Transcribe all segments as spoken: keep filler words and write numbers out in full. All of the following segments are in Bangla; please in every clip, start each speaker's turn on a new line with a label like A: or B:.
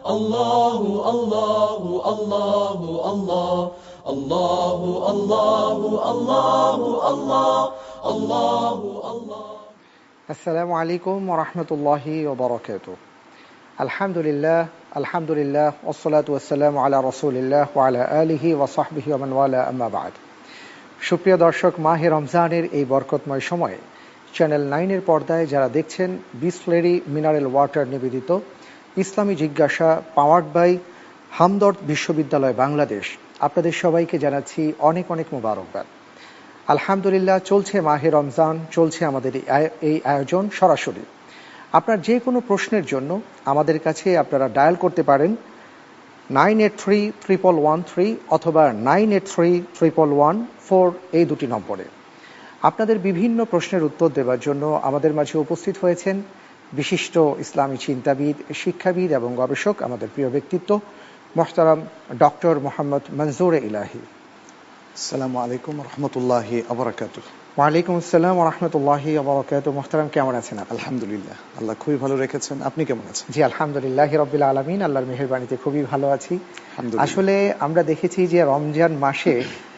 A: الله الله الله الله الله الله الله الله الله الله
B: السلام عليكم ورحمة الله وبركاته. الحمد لله الحمد لله والصلاة والسلام على رسول الله وعلى آله وصحبه ومن والاه أما بعد. সুপ্রিয় দর্শক, মাহে রমজানের এই বরকতময় সময়ে চ্যানেল নাইনের পর্দায় যারা দেখছেন বিসলেরি মিনারেল ওয়াটার নিবেদিত ইসলামী জিজ্ঞাসা পাওয়ার্ড বাই হামদর্দ বিশ্ববিদ্যালয় বাংলাদেশ, আপনাদের সবাইকে জানাচ্ছি অনেক অনেক মোবারকবাদ। আলহামদুলিল্লাহ, চলছে মাহে রমজান, চলছে আমাদের এই আয়োজন সরাসরি। আপনার যে কোনো প্রশ্নের জন্য আমাদের কাছে আপনারা ডায়াল করতে পারেন nine eight three triple one three অথবা nine eight three triple one four এই দুটি নম্বরে। আপনাদের বিভিন্ন প্রশ্নের উত্তর দেওয়ার জন্য আমাদের মাঝে উপস্থিত হয়েছেন বিশিষ্ট ইসলামী চিন্তাবিদ, শিক্ষাবিদ এবং গবেষক, আমাদের প্রিয় ব্যক্তিত্ব মোহতারাম ডক্টর মোহাম্মদ মনজুর ইলাহি।
C: আসসালামু আলাইকুম রহমতুল্লাহি আবরাকাতুহ।
B: ওয়ালাইকুম আসসালাম রহমতুল্লাহি আবরাকাতুহ। মোহতারাম, কেমন আছেন?
C: আলহামদুলিল্লাহ, আল্লাহ খুবই ভালো রেখেছেন। আপনি কেমন আছেন?
B: জি আলহামদুলিল্লাহ রব্বিল আলামিন, আল্লাহর মেহেরবানিতে খুবই ভালো আছি। আসলে আমরা দেখেছি যে রমজান মাসে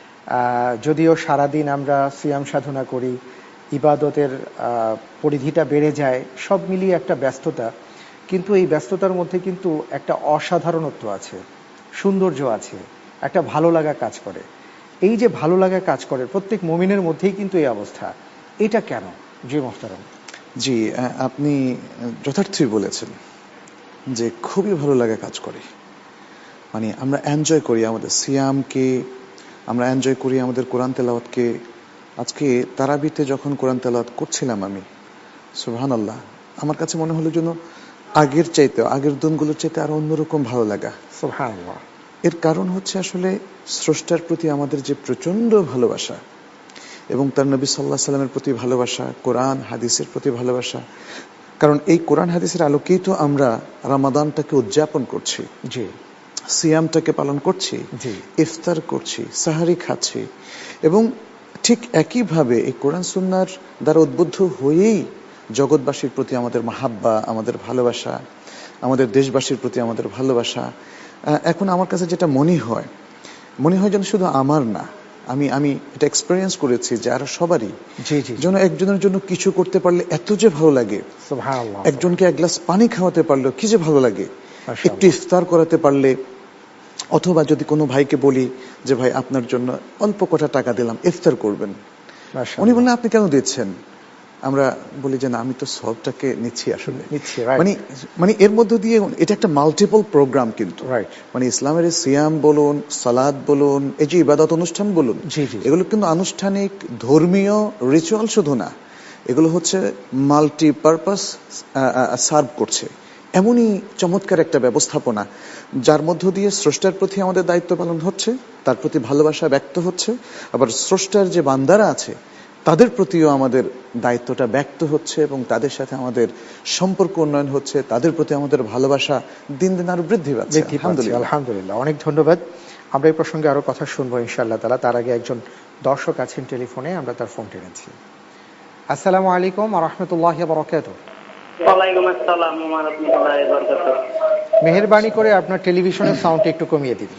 B: যদিও সারাদিন আমরা সিয়াম সাধনা করি, ইবাদতের পরিধিটা বেড়ে যায়, সব মিলিয়ে একটা ব্যস্ততা, কিন্তু এই ব্যস্ততার মধ্যে কিন্তু একটা অসাধারণত্ব আছে, সৌন্দর্য আছে, একটা ভালো লাগা কাজ করে। এই যে ভালো লাগা কাজ করে প্রত্যেক মুমিনের মধ্যেই কিন্তু এই অবস্থা, এটা কেন? জি মোহতারাম।
C: জি, আপনি যথার্থই বলেছেন যে খুবই ভালো লাগা কাজ করে। মানে আমরা এনজয় করি আমাদের সিয়ামকে, আমরা এনজয় করি আমাদের কোরআন তেলাওয়াতকে। আজকে তারাবিতে যখন কোরআন তেলাওয়াত করছিলাম আমি, সুবহানাল্লাহ, আমার কাছে মনে হলো যেন আগের চাইতে, আগের দিনগুলোর চাইতে আরো অন্যরকম ভালো লাগা।
B: সুবহানাল্লাহ।
C: এর কারণ হচ্ছে আসলে স্রষ্টার প্রতি আমাদের যে প্রচন্ড ভালোবাসা এবং তার নবী সাল্লাল্লাহু আলাইহি সাল্লামের প্রতি ভালোবাসা, কোরআন হাদিসের প্রতি ভালোবাসা। কারণ এই কোরআন হাদিসের আলোকেই তো আমরা রমাদানটাকে উদযাপন করছি,
B: জি
C: সিয়ামটাকে পালন করছি,
B: জি
C: ইফতার করছি, সাহারি খাচ্ছি। এবং ঠিক একইভাবে এই কোরআন সুন্নাহর দ্বারা উদ্বুদ্ধ হয়েই জগৎবাসীর প্রতি আমাদের মাহাব্বা, আমাদের ভালোবাসা, আমাদের দেশবাসীর প্রতি আমাদের ভালোবাসা। এখন আমার কাছে যেটা মনে হয়, মনে হয় যেন শুধু আমার না, আমি আমি এটা এক্সপেরিয়েন্স করেছি যে আর সবারই যেন একজনের জন্য কিছু করতে পারলে এত যে ভালো লাগে, একজনকে এক গ্লাস পানি খাওয়াতে পারলে কি যে ভালো লাগে, একটু ইফতার করাতে পারলে, অথবা যদি কোনো ভাইকে বলি যে ভাই আপনার জন্য অল্প কটা টাকা দিলাম, ইফতার করবেন, উনি বললেন আপনি কেন দিচ্ছেন? আমরা বলি যে না, আমি তো সবটাকে নিচ্ছি আসলে। মানে মানে এর মধ্য দিয়ে এটা একটা মাল্টিপল প্রোগ্রাম কিন্তু, মানে ইসলামের সিয়াম বলুন, সালাত বলুন, এই যে ইবাদত অনুষ্ঠান বলুন, এগুলো কিন্তু আনুষ্ঠানিক ধর্মীয় রিচুয়াল শুধু না, এগুলো হচ্ছে মাল্টিপারপাস সার্ভ করছে। এমনই চমৎকার একটা ব্যবস্থাপনা যার মধ্য দিয়ে স্রষ্টার প্রতি আমাদের দায়িত্ব পালন হচ্ছে, তার প্রতি ভালোবাসা ব্যক্ত হচ্ছে, আবার স্রষ্টার যে বান্দারা আছে তাদের প্রতিও আমাদের দায়িত্বটা ব্যক্ত হচ্ছে এবং তাদের সাথে আমাদের সম্পর্ক উন্নয়ন হচ্ছে, তাদের প্রতি আমাদের ভালোবাসা দিন দিন আরো বৃদ্ধি পাচ্ছে।
B: আলহামদুলিল্লাহ, অনেক ধন্যবাদ। আমরা এই প্রসঙ্গে আরো কথা শুনবো ইনশাআল্লাহ তাআলা। তার আগে একজন দর্শক আছেন টেলিফোনে, আমরা তার ফোন টেনেছি। আসসালামু আলাইকুম ওয়া রাহমাতুল্লাহি ওয়া বারাকাতুহু।
D: ওয়ালাইকুম আসসালাম ওয়া রাহমাতুল্লাহি ওয়া বারাকাতুহু।
B: মেহেরবানি করে আপনার টেলিভিশনের সাউন্ড একটু কমিয়ে দিন।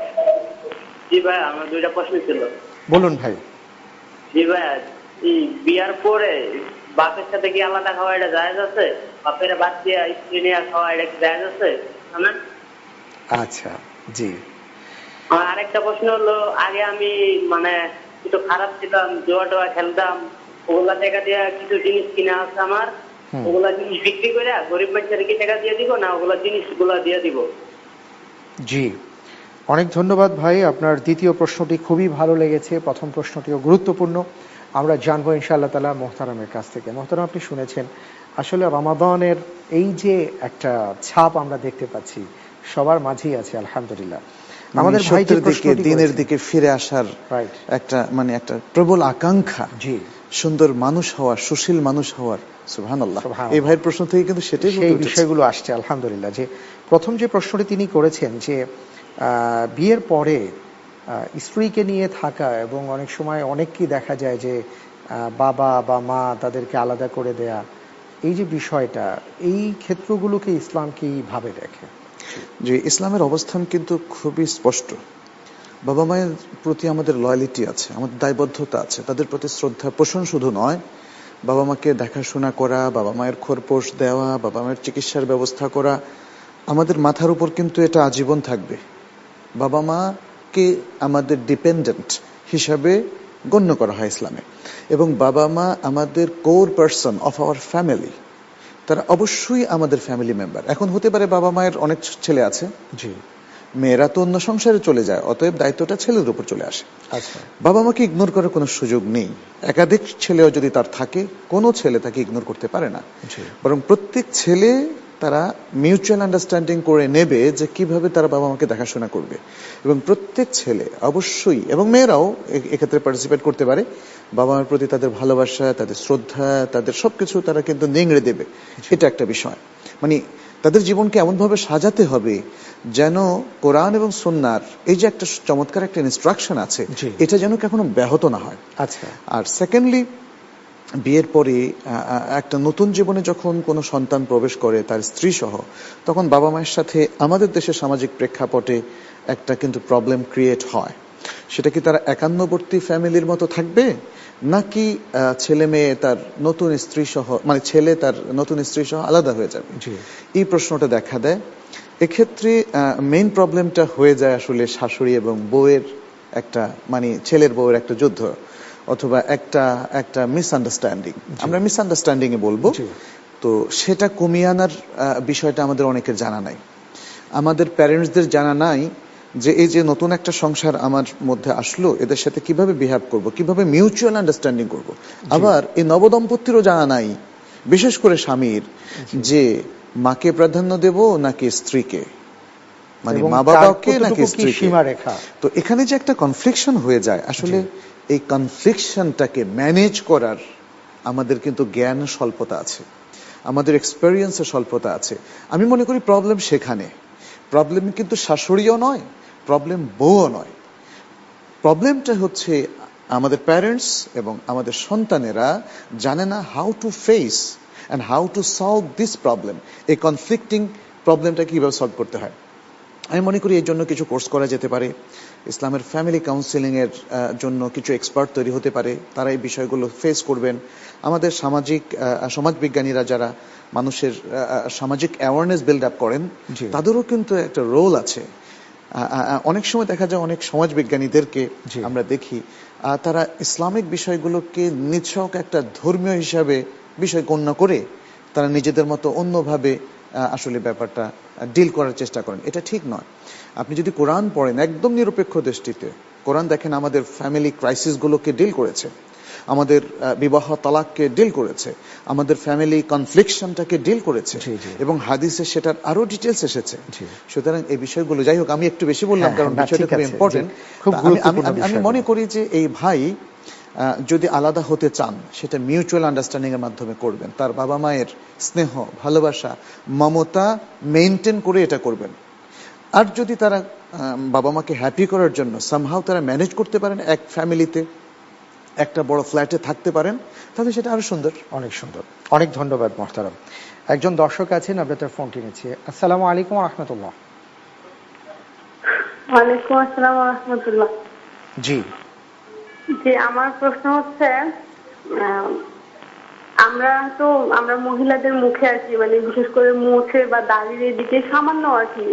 D: জি ভাই, আমার দুইটা প্রশ্ন ছিল।
B: বলুন ভাই।
D: জি ভাই, এই বিয়ার পরে বাপের সাথে কি আলাদা খাওয়া এটা জায়েজ আছে? বাপের বাদ দিয়ে স্ত্রী নিয়ে খাওয়া এটা কি জায়েজ আছে?
B: আচ্ছা, জি।
D: আমার আরেকটা প্রশ্ন হলো, আগে আমি মানে একটু খারাপ ছিলাম, জুয়া টোয়া খেলতাম, ওগুলা টাকা দিয়ে কিছু জিনিস কিনা আছে আমার, ওগুলা জিনিস বিক্রি করে গরিব মানুষের কি টাকা দিয়ে দিব না ওগুলা জিনিসগুলা দিয়ে দিব?
B: জি, অনেক ধন্যবাদ ভাই। আপনার দ্বিতীয় প্রশ্নটি খুবই ভালো লেগেছে, প্রথম প্রশ্নটিও গুরুত্বপূর্ণ। আমরা জানবো ইনশাআল্লাহ তাআলা মোহতারামের কাছ থেকে। মোহতারাম, আপনি শুনেছেন আসলে রমাদানের এই যে একটা ছাপ আমরা দেখতে পাচ্ছি সবার মাঝেই আছে আলহামদুলিল্লাহ। আমাদের ভাই যে প্রশ্নটি
C: দিনের দিকে ফিরে আসার একটা মানে একটা প্রবল আকাঙ্ক্ষা, জি, সুন্দর মানুষ হওয়ার, সুশীল মানুষ হওয়ার, সুবহানাল্লাহ, এই ভাইয়ের প্রশ্ন থেকে কিন্তু সেটাই
B: সেই বিষয়গুলো আসছে আলহামদুলিল্লাহ। যে প্রথম যে প্রশ্নটি তিনি করেছেন যে বিয়ের পরে স্ত্রীকে নিয়ে থাকা, এবং অনেক সময় অনেককেই দেখা যায় যে বাবা বা মা তাদেরকে আলাদা করে দেয়া, এই যে বিষয়টা, এই ক্ষেত্রগুলোকে ইসলাম কিভাবে দেখে?
C: যে ইসলামের অবস্থান কিন্তু খুবই স্পষ্ট। বাবা মায়ের প্রতি আমাদের লয়ালিটি আছে, আমাদের দায়বদ্ধতা আছে, তাদের প্রতি শ্রদ্ধা পোষণ শুধু নয়, বাবা মাকে দেখাশোনা করা, বাবা মায়ের খোরপোশ দেওয়া, বাবা মায়ের চিকিৎসার ব্যবস্থা করা, আমাদের মাথার উপর কিন্তু এটা আজীবন থাকবে। বাবা মাকে আমাদের ডিপেন্ডেন্ট হিসাবে গণ্য করা হয় ইসলামে, এবং বাবা মা আমাদের core person of our family, তারা অবশ্যই আমাদের ফ্যামিলি মেম্বার। এখন হতে পারে বাবা মায়ের অনেক ছেলে আছে, জি, মেয়েরা তো অন্য সংসারে চলে যায়, অতএব দায়িত্বটা ছেলের উপর চলে আসে। আচ্ছা, বাবা মাকে ইগনোর করার কোনো সুযোগ নেই। একাধিক ছেলেও যদি তার থাকে, কোনো ছেলে তাকে ইগনোর করতে পারে না, বরং প্রত্যেক ছেলে তারা মিউচুয়াল আন্ডারস্ট্যান্ডিং করে নেবে যে কিভাবে তারা বাবা মাকে দেখাশোনা করবে, এবং প্রত্যেক ছেলে অবশ্যই, এবং মেয়েরাও এক্ষেত্রে পার্টিসিপেট করতে পারে, বাবা মার প্রতি তাদের ভালোবাসা, তাদের শ্রদ্ধা, তাদের সবকিছু তারা কিন্তু নিংড়ে দেবে। এটা একটা বিষয়, মানে তাদের জীবনকে এমনভাবে সাজাতে হবে যেন কোরআন এবং সুন্নাহর এই যে একটা চমৎকার একটা ইনস্ট্রাকশন আছে, এটা যেন কখনো ব্যাহত না হয়। আচ্ছা, আর সেকেন্ডলি, বিয়ের পরে একটা নতুন জীবনে যখন কোনো সন্তান প্রবেশ করে তার স্ত্রী সহ, তখন বাবা মায়ের সাথে আমাদের দেশের সামাজিক প্রেক্ষাপটে একটা কিন্তু প্রবলেম ক্রিয়েট হয়। সেটা কি তারা একান্নবর্তী ফ্যামিলির মতো থাকবে, নাকি ছেলে মেয়ে তার নতুন স্ত্রী সহ, মানে ছেলে তার নতুন স্ত্রী সহ আলাদা হয়ে যাবে, এই প্রশ্নটা দেখা দেয়। এক্ষেত্রে মেইন প্রবলেমটা হয়ে যায় আসলে শাশুড়ি এবং বউয়ের একটা, মানে ছেলের বউয়ের একটা যুদ্ধ, অথবা একটা একটা মিসআন্ডারস্ট্যান্ডিং, আমরা মিসআন্ডারস্ট্যান্ডিং এ বলবো। তো সেটা কমিয়ে আনার বিষয়টা আমাদের অনেকের জানা নাই, আমাদের প্যারেন্টসদের জানা নাই যে এই যে নতুন একটা সংসার আমার মধ্যে আসলো, এদের সাথে কিভাবে বিহেভ করব, কিভাবে মিউচুয়াল আন্ডারস্ট্যান্ডিং করব। আবার এই নবদম্পতিরও জানা নাই, বিশেষ করে স্বামীর, যে মাকে প্রাধান্য দেব নাকি স্ত্রীকে, মানে মা বাবাকে নাকি স্ত্রীকে। তো এখানে যে একটা কনফ্লিকশন হয়ে যায়, আসলে এই কনফ্লিকশনটাকে ম্যানেজ করার আমাদের কিন্তু জ্ঞান স্বল্পতা আছে, আমাদের এক্সপেরিয়েন্সের স্বল্পতা আছে। আমি মনে করি প্রবলেম সেখানে, প্রবলেম কিন্তু শাশুড়িও নয়, প্রবলেম বউও নয়, প্রবলেমটা হচ্ছে আমাদের প্যারেন্টস এবং আমাদের সন্তানেরা জানে না how to face and how to solve this problem. এই কনফ্লিক্টিং প্রবলেমটা কিভাবে সলভ করতে হয়, আমি মনে করি এই জন্য কিছু কোর্স করা যেতে পারে। ইসলামের ফ্যামিলি কাউন্সিলিং এর জন্য কিছু এক্সপার্ট তৈরি হতে পারে, তারা এই বিষয়গুলো ফেস করবেন। আমাদের সামাজিক সমাজবিজ্ঞানীরা যারা মানুষের সামাজিক অ্যাওয়ারনেস বিল্ড আপ করেন, তাদেরও কিন্তু একটা রোল আছে। অনেক সময় দেখা যায় অনেক সমাজবিজ্ঞানীদেরকে আমরা দেখি, তারা ইসলামিক বিষয়গুলোকে নিছক একটা ধর্মীয় হিসাবে বিষয় গণ্য করে তারা নিজেদের মতো অন্যভাবে আসলে ব্যাপারটা ডিল করার চেষ্টা করেন। এটা ঠিক নয়। আপনি যদি কোরআন পড়েন একদম নিরপেক্ষ দৃষ্টিতে, কোরআন দেখেন আমাদের ফ্যামিলি ক্রাইসিসগুলোকে ডিল করেছে, আমাদের বিবাহ তালাককে ডিল করেছে, আমাদের ফ্যামিলি কনফ্লিকশনটাকে ডিল করেছে, এবং হাদিসে সেটার আরো ডিটেলস এসেছে। সুতরাং এই বিষয়গুলো, যাই হোক আমি একটু বেশি বললাম কারণ বিষয়টা খুব ইম্পর্টেন্ট। আমি মনে করি যে এই ভাই যদি আলাদা হতে চান, সেটা মিউচুয়াল আন্ডারস্ট্যান্ডিং এর মাধ্যমে করবেন, তার বাবা মায়ের স্নেহ, ভালোবাসা, মমতা মেইনটেইন করে এটা করবেন। আর যদি তারা বাবা মাকে হ্যাপি করার জন্য সামহাও তারা ম্যানেজ করতে পারেন, এক ফ্যামিলিতে একটা বড় ফ্ল্যাটে থাকতে পারেন, তাহলে সেটা আরো সুন্দর, অনেক সুন্দর।
B: অনেক ধন্যবাদ মোহতারাম। একজন দর্শক আছেন, আমরা তার ফোনটি নিচ্ছি। আসসালামু আলাইকুম ওয়া রাহমাতুল্লাহ।
E: ওয়ালাইকুম আসসালাম ওয়া রাহমাতুল্লাহ।
B: জি
E: জি, আমার প্রশ্ন হচ্ছে, আমরা তো আমরা মহিলাদের মুখে আর কি, মানে বিশেষ করে মুখে বা দাড়ির এদিকে সামান্য আর কি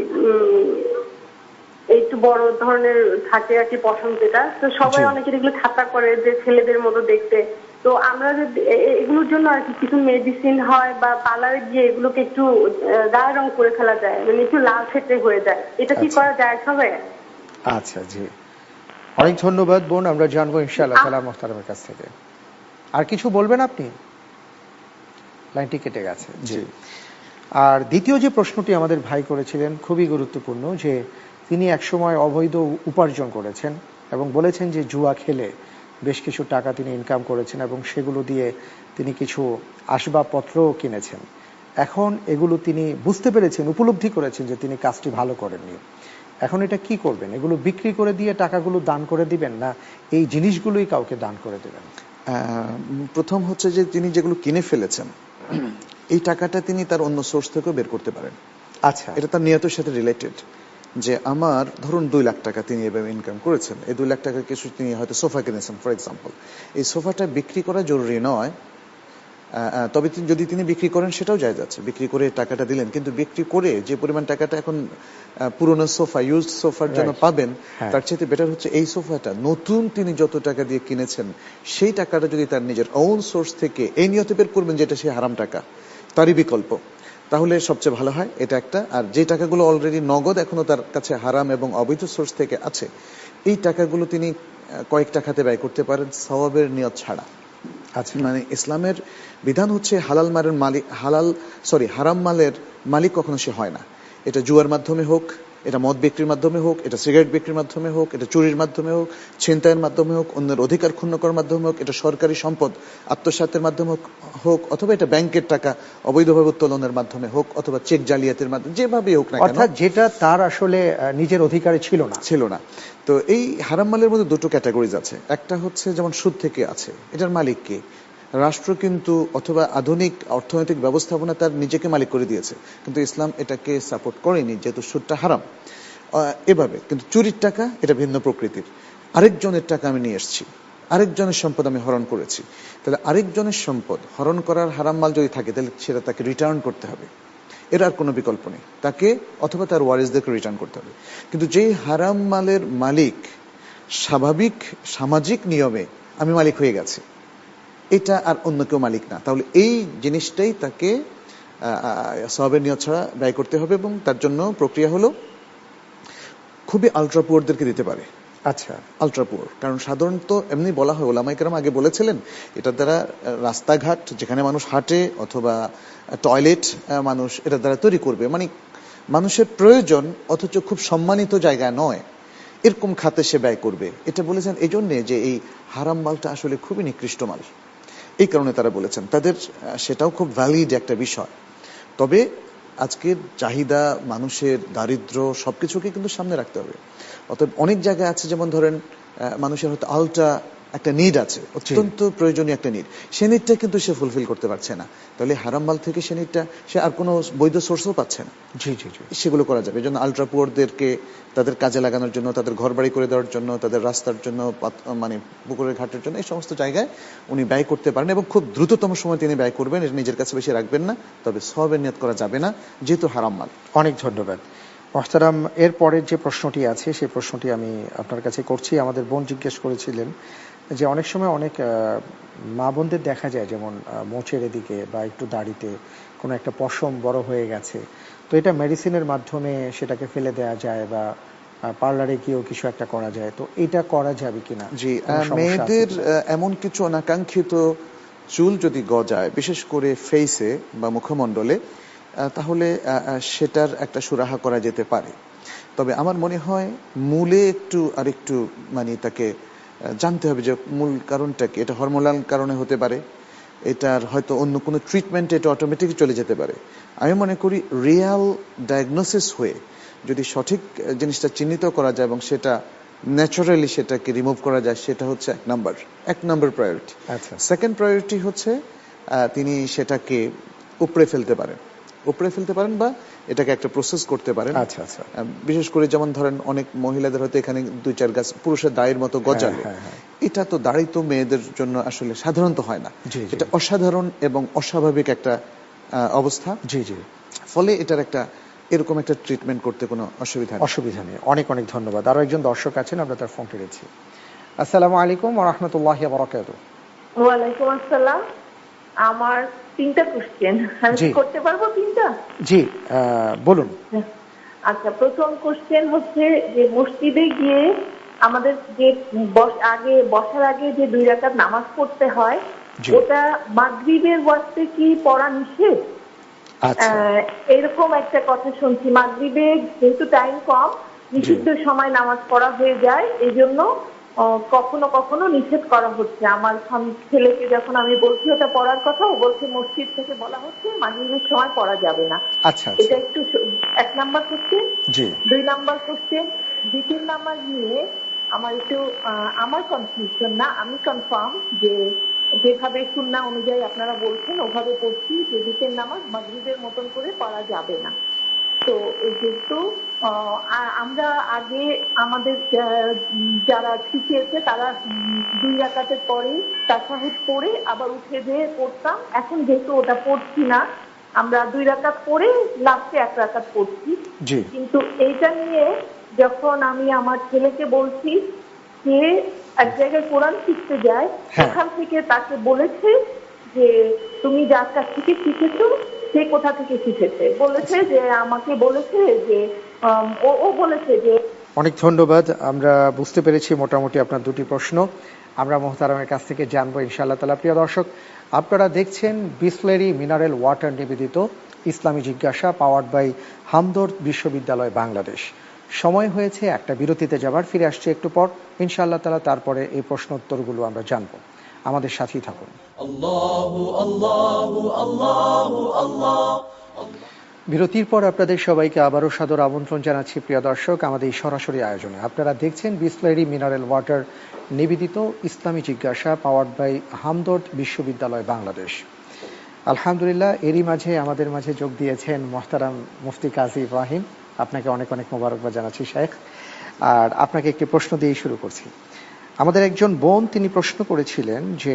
E: একটু বড় ধরনের থাকে আর কি পছন্দ, যেটা তো সবাই অনেকের এগুলো ঠাট্টা করে যে ছেলেদের মতো দেখতে। তো আমরা যদি এগুলোর জন্য আর কি কিছু মেডিসিন হয় বা পার্লারে গিয়ে এগুলোকে একটু গায়ে রং করে ফেলা যায়, মানে একটু লাল ক্ষেত্রে হয়ে যায়, এটা কি করা যায় হবে?
B: আচ্ছা, জি, অনেক ধন্যবাদ বোন, আমরা জানবো ইনশাআল্লাহ তাআলা মোহতারামের কাছ থেকে। আর কিছু বলবেন আপনি? লাইনটি কেটে গেছে। জি। আর দ্বিতীয় যে প্রশ্নটি আমাদের ভাই করেছিলেন খুবই গুরুত্বপূর্ণ, যে তিনি একসময় অবৈধ উপার্জন করেছেন এবং বলেছেন যে জুয়া খেলে বেশ কিছু টাকা তিনি ইনকাম করেছেন এবং সেগুলো দিয়ে তিনি কিছু আসবাবপত্রও কিনেছেন। এখন এগুলো তিনি বুঝতে পেরেছেন, উপলব্ধি করেছেন যে তিনি কাজটি ভালো করেননি। এখন এটা কি করবেন? এগুলো বিক্রি করে দিয়ে টাকাগুলো দান করে দিবেন, না এই জিনিসগুলোই কাউকে দান করে দেবেন?
C: প্রথম হচ্ছে যে তিনি যেগুলো কিনে ফেলেছেন এই টাকাটা তিনি তার অন্য সোর্স থেকেও বের করতে পারেন।
B: আচ্ছা,
C: এটা তার নিয়তের সাথে রিলেটেড, যে আমার ধরুন দুই লাখ টাকা তিনি এভাবে ইনকাম করেছেন, এই দুই লাখ টাকার কিছু তিনি হয়তো সোফা কিনেছেন ফর এক্সাম্পল, এই সোফাটা বিক্রি করা জরুরি নয়, তবে যদি তিনি বিক্রি করেন সেটাও জায়েজ আছে, বিক্রি করে টাকাটা দিলেন, কিন্তু বিক্রি করে যে পরিমাণ টাকাটা এখন পুরনো সোফা ইউজড সোফার জন্য পাবেন, তার চাইতে বেটার হচ্ছে এই সোফাটা নতুন তিনি যত টাকা দিয়ে কিনেছেন সেই টাকাটা যদি তার নিজের ওন সোর্স থেকে এই নিয়তে বের করবেন যেটা সে হারাম টাকা, তারই বিকল্প, তাহলে সবচেয়ে ভালো হয় এটা একটা। আর যে টাকাগুলো অলরেডি নগদ এখনো তার কাছে হারাম এবং অবৈধ সোর্স থেকে আছে, এই টাকাগুলো তিনি কয়েকটা খাতে ব্যয় করতে পারেন সওয়াবের নিয়ত ছাড়া। আচ্ছা, মানে ইসলামের বিধান হচ্ছে হালাল মালের মালিক, হালাল সরি হারাম মালের মালিক কখনো সে হয় না। এটা জুয়ার মাধ্যমে হোক, এটা মদ বিক্রির মাধ্যমে হোক, এটা সিগারেট বিক্রির মাধ্যমে হোক, এটা চুরির মাধ্যমে হোক, ছিনতাইয়ের মাধ্যমে হোক, অন্যের অধিকার ক্ষুণ্ণ করার মাধ্যমে হোক, এটা সরকারি সম্পদ আত্মসাতের মাধ্যমে হোক, অথবা এটা ব্যাংকের টাকা অবৈধভাবে উত্তোলনের মাধ্যমে হোক, অথবা চেক জালিয়াতির মাধ্যমে, যেভাবেই হোক না কেন,
B: অর্থাৎ যেটা তার আসলে নিজের অধিকারে ছিল না
C: ছিল না তো এই হারাম মালের মধ্যে দুটো ক্যাটাগরিজ আছে। একটা হচ্ছে যেমন সুদ থেকে আছে, এটার মালিক কে? রাষ্ট্র কিন্তু, অথবা আধুনিক অর্থনৈতিক ব্যবস্থাপনা তার নিজেকে মালিক করে দিয়েছে, কিন্তু ইসলাম এটাকে সাপোর্ট করেনি যেহেতু সুদটা হারাম। এভাবে কিন্তু চুরির টাকা এটা ভিন্ন প্রকৃতির, আরেকজনের টাকা আমি নিয়ে এসেছি, আরেকজনের সম্পদ আমি হরণ করেছি, তাহলে আরেকজনের সম্পদ হরণ করার হারাম মাল যদি থাকে তাহলে সেটা তাকে রিটার্ন করতে হবে, এর আর কোনো বিকল্প নেই, তাকে অথবা তার ওয়ারিসদেরকে রিটার্ন করতে হবে। কিন্তু যেই হারাম মালের মালিক স্বাভাবিক সামাজিক নিয়মে আমি মালিক হয়ে গেছি, এটা আর অন্য কেউ মালিক না, তাহলে এই জিনিসটাই তাকে সওয়াবের নিয়ত ছাড়া ব্যয় করতে হবে, এবং তার জন্য প্রক্রিয়া হলো খুবই আলট্রা পুয়ারদেরকে দিতে পারে।
B: আচ্ছা,
C: আলট্রা পুয়ার, কারণ সাধারণত এমনি বলা হয়, ওলামায়ে কেরাম আগে বলেছিলেন, এটার দ্বারা রাস্তাঘাট যেখানে মানুষ হাঁটে অথবা টয়লেট মানুষ এটা দ্বারা তৈরি করবে, মানে মানুষের প্রয়োজন অথচ খুব সম্মানিত জায়গায় নয় এরকম খাতে সে ব্যয় করবে, এটা বলেছেন এই জন্যে যে এই হারাম মালটা আসলে খুবই নিকৃষ্ট মাল, এই কারণে তারা বলেছেন। তাদের সেটাও খুব ভ্যালিড একটা বিষয়। তবে আজকের চাহিদা, মানুষের দারিদ্র সবকিছুকে কিন্তু সামনে রাখতে হবে। অতএব অনেক জায়গায় আছে, যেমন ধরেন মানুষের হয়তো আলট্রা একটা নিড আছে, অত্যন্ত প্রয়োজনীয় একটা নিড, সে নিডটা কিন্তু সে ফুলফিল করতে পারছে না, তাহলে হারাম মাল থেকে সে নিডটা সে আর কোনো বৈধ সোর্সও পাচ্ছে না।
B: জি জি জি
C: সেগুলো করা যাবে। এই জন্য আলট্রা পুয়ারদেরকে তাদের কাজে লাগানোর জন্য, তাদের ঘর বাড়ি করে দেওয়ার জন্য, তাদের রাস্তার জন্য, মানে পুকুরের ঘাটের জন্য, এই সমস্ত জায়গায় উনি ব্যয় করতে পারেন, এবং খুব দ্রুততম সময় তিনি ব্যয় করবেন, এটা নিজের কাছে বেশি রাখবেন না, তবে সওয়াবের নিয়ত করা যাবে না যেহেতু হারাম মাল।
B: অনেক ধন্যবাদ মোহতারাম। এর পরের যে প্রশ্নটি আছে সেই প্রশ্নটি আমি আপনার কাছে করছি। আমাদের বোন জিজ্ঞেস করেছিলেন যে অনেক সময় অনেক মা বোনদের দেখা যায়, যেমন মোচের এদিকে বা একটু দাড়িতে কোনো একটা পশম বড় হয়ে গেছে, তো এটা মেডিসিনের মাধ্যমে সেটাকে ফেলে দেওয়া যায় বা পার্লারে গিয়েও কিছু একটা করা যায়, তো এটা করা যাবে কিনা?
C: জি, মেয়েদের এমন কিছু অনাকাঙ্ক্ষিত চুল যদি গজায়, বিশেষ করে ফেসে বা মুখমণ্ডলে, তাহলে সেটার একটা সুরাহা করা যেতে পারে। তবে আমার মনে হয় মূলে একটু আরেকটু মানে তাকে জানতে হবে যে মূল কারণটা কি। এটা হরমোনাল কারণে হতে পারে, এটার হয়তো অন্য কোনো ট্রিটমেন্টে এটা অটোমেটিক চলে যেতে পারে। আমি মনে করি রিয়াল ডায়াগনোসিস হয়ে যদি সঠিক জিনিসটা চিহ্নিত করা যায় এবং সেটা ন্যাচারালি সেটাকে রিমুভ করা যায়, সেটা হচ্ছে এক নাম্বার এক নাম্বার প্রায়োরিটি।
B: আচ্ছা,
C: সেকেন্ড প্রায়োরিটি হচ্ছে তিনি সেটাকে উপড়ে ফেলতে পারেন, উপড়ে ফেলতে পারেন বা এটাকে একটা প্রসেস করতে পারেন।
B: আচ্ছা আচ্ছা,
C: বিশেষ করে যেমন ধরেন অনেক মহিলাদের হয়তো এখানে দুই চার গাছ পুরুষের দাড়ির মতো গজালো, এটা তো দাড়ি তো মেয়েদের জন্য আসলে সাধারণত হয় না, এটা অসাধারণ এবং অস্বাভাবিক একটা অবস্থা।
B: জি জি,
C: ফলে এটার একটা এরকম একটা ট্রিটমেন্ট করতে কোনো অসুবিধা
B: অসুবিধা নেই। অনেক অনেক ধন্যবাদ। আরো একজন দর্শক আছেন, আমরা তার ফোন পেয়েছি। আসসালামু আলাইকুম ওয়া রাহমাতুল্লাহি ওয়া বারাকাতুহু।
F: ওয়া আলাইকুম আসসালাম। আমার তিনটা কোশ্চেন, আমি করতে পারবো তিনটা?
B: জি বলুন।
F: আচ্ছা, প্রথম কোশ্চেন হচ্ছে যে মসজিদে গিয়ে আমাদের যে আগে বসার আগে যে দুই রাকাত নামাজ পড়তে হয়, ওটা মাগরিবের ওয়াক্তে কি পড়া নিষেধ? এরকম একটা কথা শুনছি, মাগরিবে যেহেতু টাইম কম, নিষিদ্ধ সময় নামাজ পড়া হয়ে যায়, এই জন্য কখনো কখনো নিষেধ করা হচ্ছে। আমার ছেলেকে যখন আমি বলছি ওটা পড়ার কথা, ও বলছে মসজিদ থেকে বলা হচ্ছে মাগরিবের সময় পড়া যাবে না।
B: আচ্ছা,
F: এটা একটু এক নাম্বার কোশ্চেন। দুই নাম্বার কোশ্চেন, দ্বিতীয় নাম্বার নিয়ে আমার একটু আমার কনফিউশন না, আমি কনফার্ম যে যেভাবে সুন্নাহ অনুযায়ী আপনারা বলছেন ওভাবে পড়ছি যে দ্বিতীয় নামাজ মাগরিবের মতন করে পড়া যাবে না। তো যেহেতু আমরা আগে আমাদের যারা শিখিয়েছে তারা দুই রাকাতের পরে তাশাহুদ পড়ে আবার উঠে যেয়ে পড়তাম। এখন যেহেতু ওটা পড়ছি না, আমরা দুই রাকাত পড়ে লাস্টে এক রাকাত পড়ছি। কিন্তু এইটা নিয়ে যখন আমি আমার ছেলেকে বলছি, সে এক জায়গায় কোরআন শিখতে যায়, ওখান থেকে তাকে বলেছে যে তুমি যার কাছ থেকে শিখেছো সে কোথা থেকে শিখেছে, বলেছে যে আমাকে বলেছে যে ও বলেছে যে।
B: অনেক ধন্যবাদ। আমরা বুঝতে পেরেছি মোটামুটি আপনার দুটি প্রশ্ন, আমরা মোহতারামের কাছ থেকে জানবো ইনশাআল্লাহ তাআলা। প্রিয় দর্শক, আপনারা দেখছেন বিসলেরি মিনারেল ওয়াটার নিবেদিত ইসলামী জিজ্ঞাসা, পাওয়ার্ড বাই হামদর্দ বিশ্ববিদ্যালয় বাংলাদেশ। সময় হয়েছে একটা বিরতিতে যাবার, ফিরে আসছে একটু পর ইনশাআল্লাহ তাআলা। তারপরে এই প্রশ্ন উত্তরগুলো আমরা জানবো, আমাদের সাথেই থাকুন।
A: আল্লাহু আল্লাহু আল্লাহু আল্লাহ।
B: বিরতির পর আপনাদের সবাইকে আবারও সাদর আমন্ত্রণ জানাচ্ছি প্রিয় দর্শক আমাদের এই সরাসরি আয়োজনে। আপনারা দেখছেন বিসলেরি মিনারেল ওয়াটার নিবেদিত ইসলামী জিজ্ঞাসা, পাওয়ার্ড বাই হামদর্দ বিশ্ববিদ্যালয় বাংলাদেশ। আলহামদুলিল্লাহ, এরই মাঝে আমাদের মাঝে যোগ দিয়েছেন মোহতারাম মুফতি কাজী ইব্রাহিম। আপনাকে অনেক অনেক মোবারকবাদ জানাচ্ছি শেখ। আর আপনাকে একটি প্রশ্ন দিয়েই শুরু করছি। আমাদের একজন বোন তিনি প্রশ্ন করেছিলেন যে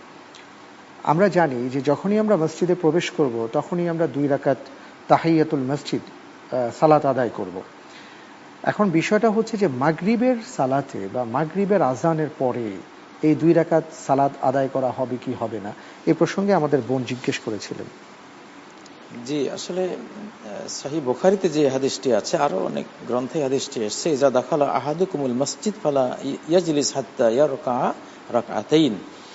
B: আমরা জানি যে যখনই আমরা মসজিদে প্রবেশ করব তখনই আমরা দুই রাকাত তাহিয়াতুল মসজিদ সালাত আদায় করব। এখন বিষয়টা হচ্ছে যে মাগরিবের সালাতে বা মাগরিবের আজানের পরে এই দুই রাকাত সালাত আদায় করা হবে কি হবে না, এই প্রসঙ্গে আমাদের বোন জিজ্ঞেস করেছিলেন।
G: জি, আসলে সহিহ বুখারীতে যে হাদিসটি আছে, আরো অনেক গ্রন্থে হাদিসটি এসেছে, ইজা দাখালা আহাদুকুমুল মসজিদ ফালা ইয়াজলিস হাত্তা ইয়ারকা রাকআতাইন,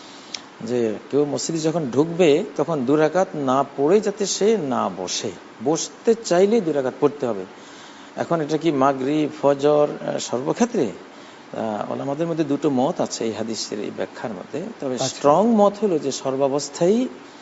G: যে কেউ মসজিদে যখন ঢুকবে তখন দুই রাকাত না পড়ে যাতে সে না বসে, বসতে চাইলে দুই রাকাত পড়তে হবে। এখন এটা কি মাগরিব ফজর সর্বক্ষেত্রে? ওলামাদের মধ্যে দুটো মত আছে এই হাদিসের এই ব্যাখ্যার মধ্যে। তবে স্ট্রং মত হলো যে সর্বাবস্থায়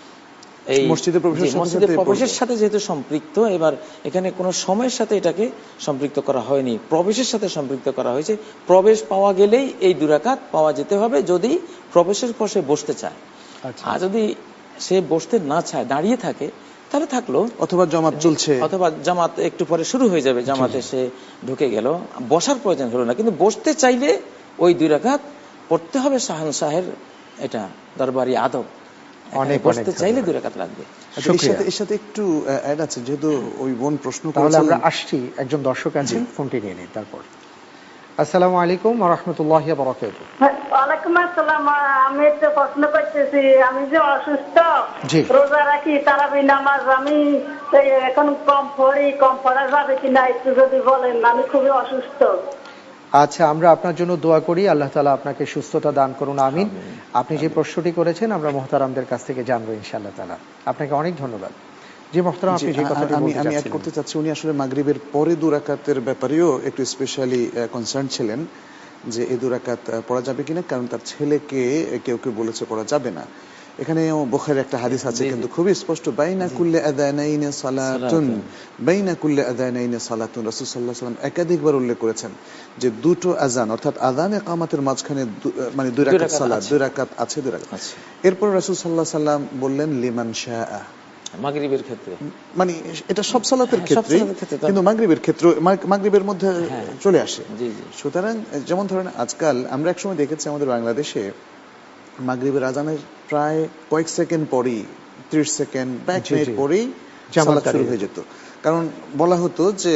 G: এই মসজিদে প্রবেশের সাথে যেহেতু সম্পৃক্ত, এবার এখানে কোনো সময়ের সাথে এটাকে সম্পৃক্ত করা হয়নি, প্রবেশের সাথে সম্পৃক্ত করা হয়েছে। প্রবেশ পাওয়া গেলেই এই দুই রাকাত পাওয়া যেতে হবে যদি প্রবেশের পর সে বসতে চায়। আর যদি সে বসতে না চায়, দাঁড়িয়ে থাকে, তাহলে থাকলো, অথবা জামাত চলছে, অথবা জামাত একটু পরে শুরু হয়ে যাবে, জামাতে সে ঢুকে গেল, বসার প্রয়োজন হলো না। কিন্তু বসতে চাইলে ওই দুই রাকাত পড়তে হবে। শাহেনশাহের এটা দরবারি আদব,
B: অনেক
G: বসতে চাইলে দুই রাকাত লাগবে।
C: এর সাথে একটু অ্যাড আছে, যেহেতু ওই বোন প্রশ্ন করেছেন,
B: তাহলে আমরা আসছি, একজন দর্শক আছেন, ফোনটি নিয়ে নিই তারপর। আসসালামু আলাইকুম ওয়া রাহমাতুল্লাহি ওয়া বারাকাতুহু।
E: ওয়ালাইকুম আসসালাম। আমি একটা প্রশ্ন করতেছি, আমি যে অসুস্থ, রোজা রাখি, তারাবি নামাজ আমি এখন কম পড়ি, কম পড়া যাবে কিনা একটু যদি বলেন, আমি খুবই অসুস্থ।
B: আচ্ছা, আমরা আপনার জন্য দোয়া করি, আল্লাহ তাআলা আপনাকে সুস্থতা দান করুন, আমিন। আপনি যে প্রশ্নটি করেছেন আমরা মুহতারামদের কাছ থেকে জানবো ইনশাআল্লাহ তাআলা। আপনাকে অনেক ধন্যবাদ। জি মুহতারাম, আপনি যে কথাটি বলতে চাচ্ছেন।
C: আমি অ্যাড করতে চাচ্ছি, উনি আসলে মাগরিবের পরে দুই রাকাতের ব্যাপারেও একটু স্পেশালি কনসার্ন ছিলেন যে এই দুই রাকাত পড়া যাবে কিনা, কারণ তার ছেলেকে কেউ কেউ বলেছে পড়া যাবে না। এখানে বুখারীর একটা হাদিস আছে কিন্তু খুবই স্পষ্ট, বাইনা কুল্লি আযানাইনি সালাতুন, বাইনা কুল্লি আযানাইনি সালাতুন। রাসূল সাল্লাল্লাহু আলাইহি ওয়াসাল্লাম একাধিকবার উল্লেখ করেছেন যে দুটো আযান অর্থাৎ আযান ইকামতের মাঝখানে মানে দুই রাকাত সালাত, দুই রাকাত আছে, দুই রাকাত আছে। এরপর রাসূল সাল্লাল্লাহু আলাইহি ওয়াসাল্লাম বললেন লিমান শাআ, মাগরিবের ক্ষেত্রে, মানে এটা সব সালাতের ক্ষেত্রে, কিন্তু মাগরিবের ক্ষেত্রে মাগরিবের মধ্যে চলে আসে। সুতরাং যেমন ধরেন আজকাল আমরা একসময় দেখেছি আমাদের বাংলাদেশে মাগরিবের আজানের প্রায় কয়েক সেকেন্ড পরেই, ত্রিশ সেকেন্ড বা এক মিনিট পরেই সালাত শুরু হয়ে যেত, কারণ বলা হতো যে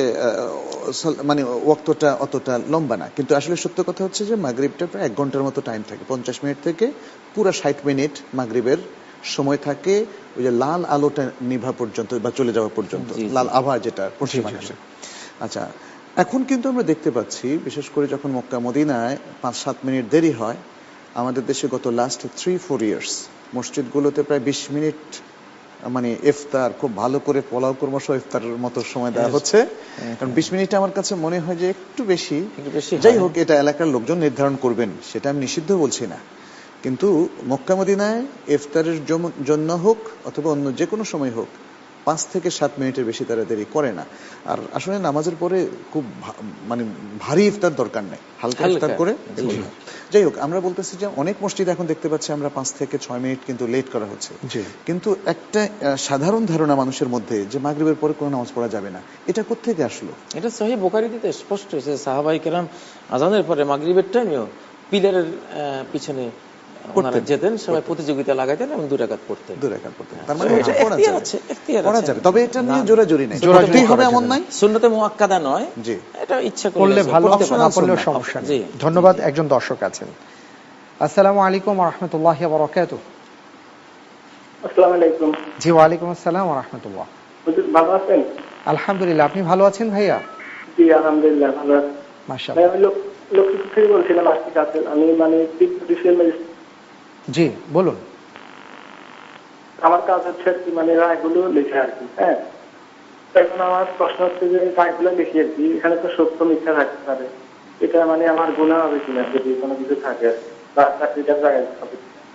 C: মানে ওয়াক্তটা অতটা লম্বা না। কিন্তু আসলে সত্য কথা হচ্ছে যে মাগরিবটা প্রায় এক ঘন্টার মতো টাইম থাকে, পঞ্চাশ মিনিট থেকে পুরো ষাট মিনিট মাগরিবের সময় থাকে, ওই যে লাল আলোটা নিভা পর্যন্ত বা চলে যাওয়া পর্যন্ত, লাল আভা যেটা পশ্চিম আকাশে। আচ্ছা, এখন কিন্তু আমরা দেখতে পাচ্ছি বিশেষ করে যখন মক্কা মদিনায় পাঁচ সাত মিনিট দেরি হয়, আমাদের দেশে গত লাস্ট থ্রি ফোর ইয়ার্স মসজিদগুলোতে প্রায় বিশ মিনিট মানে ইফতার খুব ভালো করে পোলাও কর্মশ ইফতারের মতো সময় দেওয়া হচ্ছে। কারণ বিশ মিনিট আমার কাছে মনে হয় যে একটু বেশি। যাই হোক, এটা এলাকার লোকজন নির্ধারণ করবেন, সেটা আমি নিষিদ্ধ বলছি না, কিন্তু মক্কা মদিনায় ইফতারের জন্য হোক অথবা অন্য যে কোনো সময় হোক পাঁচ থেকে সাত মিনিটের বেশি তারা দেরি করে না। আর আসলে নামাজের পরে খুব মানে ভারী ইফতার দরকার নেই, হালকা ইফতার করে। যাই হোক, আমরা বলতেছি যে অনেক মসজিদে এখন দেখতে পাচ্ছি আমরা পাঁচ থেকে ছয় মিনিট কিন্তু লেট করা হচ্ছে। কিন্তু একটা সাধারণ ধারণা মানুষের মধ্যে যে মাগরিবের পরে কোনো নামাজ পড়া যাবে না, এটা কোত্থেকে আসলো?
G: এটা সহিহ বুখারীতে স্পষ্ট হয়েছে। সাহাবায়ে কেরাম আযানের পরে মাগরিবের টাইমেও পিলারের পিছনে ওনারা যেতেন, সবাই প্রতিযোগিতা লাগাইতেন এবং দুই রাকাত পড়তেন।
C: দুই রাকাত পড়তেন। তার মানে এটা এখতিয়ার আছে, পড়া যাবে। তবে এটা নিয়ে জোরাজুরি নাই,
B: জোরাজুরি
C: হবে এমন নাই,
G: সুন্নতে মুআক্কাদা নয়।
C: জি,
G: এটা ইচ্ছা
B: করলে ভালো, না পড়লেও সমস্যা নেই। ধন্যবাদ। একজন দর্শক আছেন। আসসালামু আলাইকুম ওয়া রাহমাতুল্লাহি ওয়া বারাকাতুহু।
H: আসসালামু আলাইকুম।
B: জি, ওয়া আলাইকুম আসসালাম ওয়া রাহমাতুল্লাহ।
H: হুজুর ভালো আছেন?
B: আলহামদুলিল্লাহ, আপনি ভালো আছেন ভাইয়া?
H: জি আলহামদুলিল্লাহ ভালো আছি।
B: মাশাআল্লাহ।
H: আমি লক্ষ্মীপুর থেকে বলছিলাম আজকে কাছে, আমি মানে ডিফেন্সিয়াল ম্যাজিস্ট্রেট।
B: জি বলুন।
H: আমার কাজ হচ্ছে আর কি মানে রায়গুলো লেখা আর কি। হ্যাঁ, এখন আমার প্রশ্ন হচ্ছে যে রায়গুলো লিখি আর কি, এখানে তো সত্য মিথ্যা থাকতে পারে, এটা মানে আমার গুনাহ হবে কিনা যদি কোনো কিছু থাকে বা চাকরিটা যায় হবে।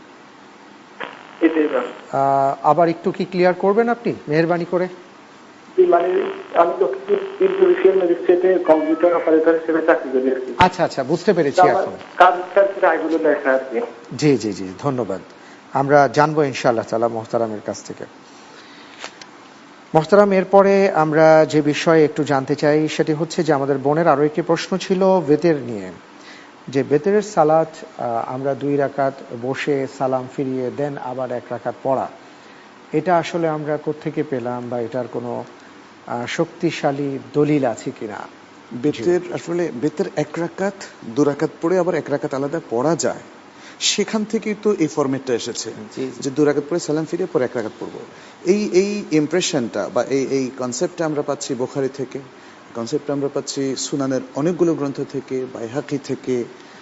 H: এটাই
B: আবার একটু কি ক্লিয়ার করবেন আপনি মেহেরবানি করে?
H: মানে আমি ডিফেন্সিয়াল ম্যাজিস্ট্রেটের কম্পিউটার অপারেটর হিসেবে চাকরি করি আর কি।
B: আচ্ছা আচ্ছা, বুঝতে পেরেছি এখন।
H: কাজ হচ্ছে রায়গুলো লেখা আর কি।
B: জি জি জি, ধন্যবাদ। আমরা জানবো ইনশাআল্লাহ তাআলা মুহতারামের কাছ থেকে। মুহতারাম, এরপরে আমরা যে বিষয়ে একটু জানতে চাই সেটি হচ্ছে যে আমাদের বোনের আরো একটি প্রশ্ন ছিল বেতের নিয়ে, যে বেতের সালাত আমরা দুই রাকাত বসে সালাম ফিরিয়ে দেন আবার এক রাকাত পড়া, এটা আসলে আমরা কোত্থেকে পেলাম বা এটার কোনো শক্তিশালী দলিল আছে কিনা?
C: বেতের আসলে বেতের এক রাকাত দু রাকাত পড়ে আবার এক রাকাত আলাদা পড়া যায়, সেখান থেকেই তো এই ফরম্যাটটা এসেছে যে দু রাকাত পরে সালাম ফিরে পরে এক রাকাত পড়বো। এই এই ইমপ্রেশনটা বা এই এই কনসেপ্টটা আমরা পাচ্ছি বুখারী থেকে, কনসেপ্টটা আমরা পাচ্ছি সুনানের অনেকগুলো গ্রন্থ থেকে, বাইহাকি থেকে,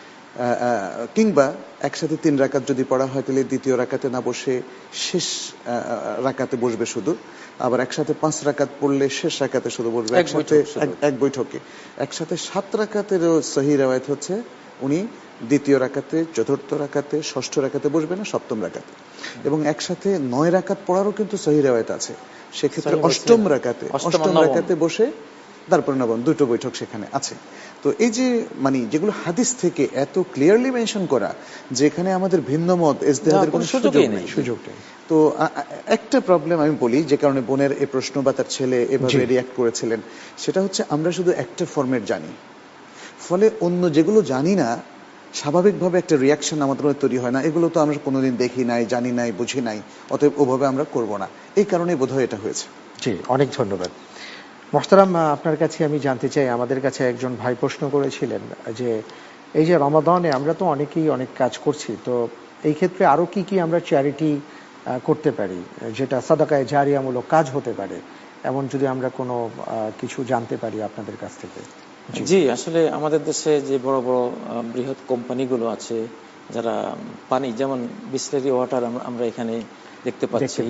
C: কিংবা একসাথে তিন রাকাত যদি পড়া হয় তাহলে দ্বিতীয় রাকাতে না বসে শেষ রাকাতে বসবে শুধু, আবার একসাথে পাঁচ রাকাত পড়লে শেষ রাকাতে শুধু বসবে, একসাথে এক বৈঠকে। একসাথে সাত রাকাতেরও সহিহ riwayat হচ্ছে উনি দ্বিতীয় রাকাতে, চতুর্থ রাকাতে, ষষ্ঠ রাকাতে বসবে না, সপ্তম রাকাতে। এবং একসাথে নয় রাকাত পড়ারও কিন্তু সহিহ riwayat আছে, সেক্ষেত্রে অষ্টম রাকাতে অষ্টম রাকাতে বসে তারপর নবম, দুটো বৈঠক সেখানে আছে। তো এই যে মানে যেগুলো হাদিস থেকে এত ক্লিয়ারলি মেনশন করা, যেখানে আমাদের ভিন্ন মত ইজতিহাদের কোনো সুযোগ নেই, সুযোগ নেই। তো একটা প্রবলেম আমি বলি, যে কারণে বোনের এই প্রশ্ন বা তার ছেলে এভাবে রিয়াক্ট করেছিলেন, সেটা হচ্ছে আমরা শুধু একটা ফরম্যাট জানি, ফলে অন্য যেগুলো জানি না স্বাভাবিকভাবে একটা রিয়াকশন আমাদের মধ্যে তৈরি হয় না, এগুলো তো আমরা কোনোদিন দেখি নাই, জানি নাই, বুঝি নাই, অতএব ওভাবে আমরা করব না, এই কারণে বোধহয় এটা হয়েছে।
B: জি, অনেক ধন্যবাদ। মোহতারাম, আপনার কাছে আমি জানতে চাই, আমাদের কাছে একজন ভাই প্রশ্ন করেছিলেন যে এই যে রমাদানে আমরা তো অনেকেই অনেক কাজ করছি, তো এই ক্ষেত্রে আরো কি কি আমরা চ্যারিটি করতে পারি যেটা সাদাকায়ে জারিয়ামূলক কাজ হতে পারে, এমন যদি আমরা কোনো কিছু জানতে পারি আপনাদের কাছ থেকে।
G: জি, আসলে আমাদের দেশে যে বড় বড় বৃহৎ কোম্পানিগুলো আছে যারা পানি, যেমন বিসলেরি ওয়াটার আমরা এখানে দেখতে পাচ্ছি,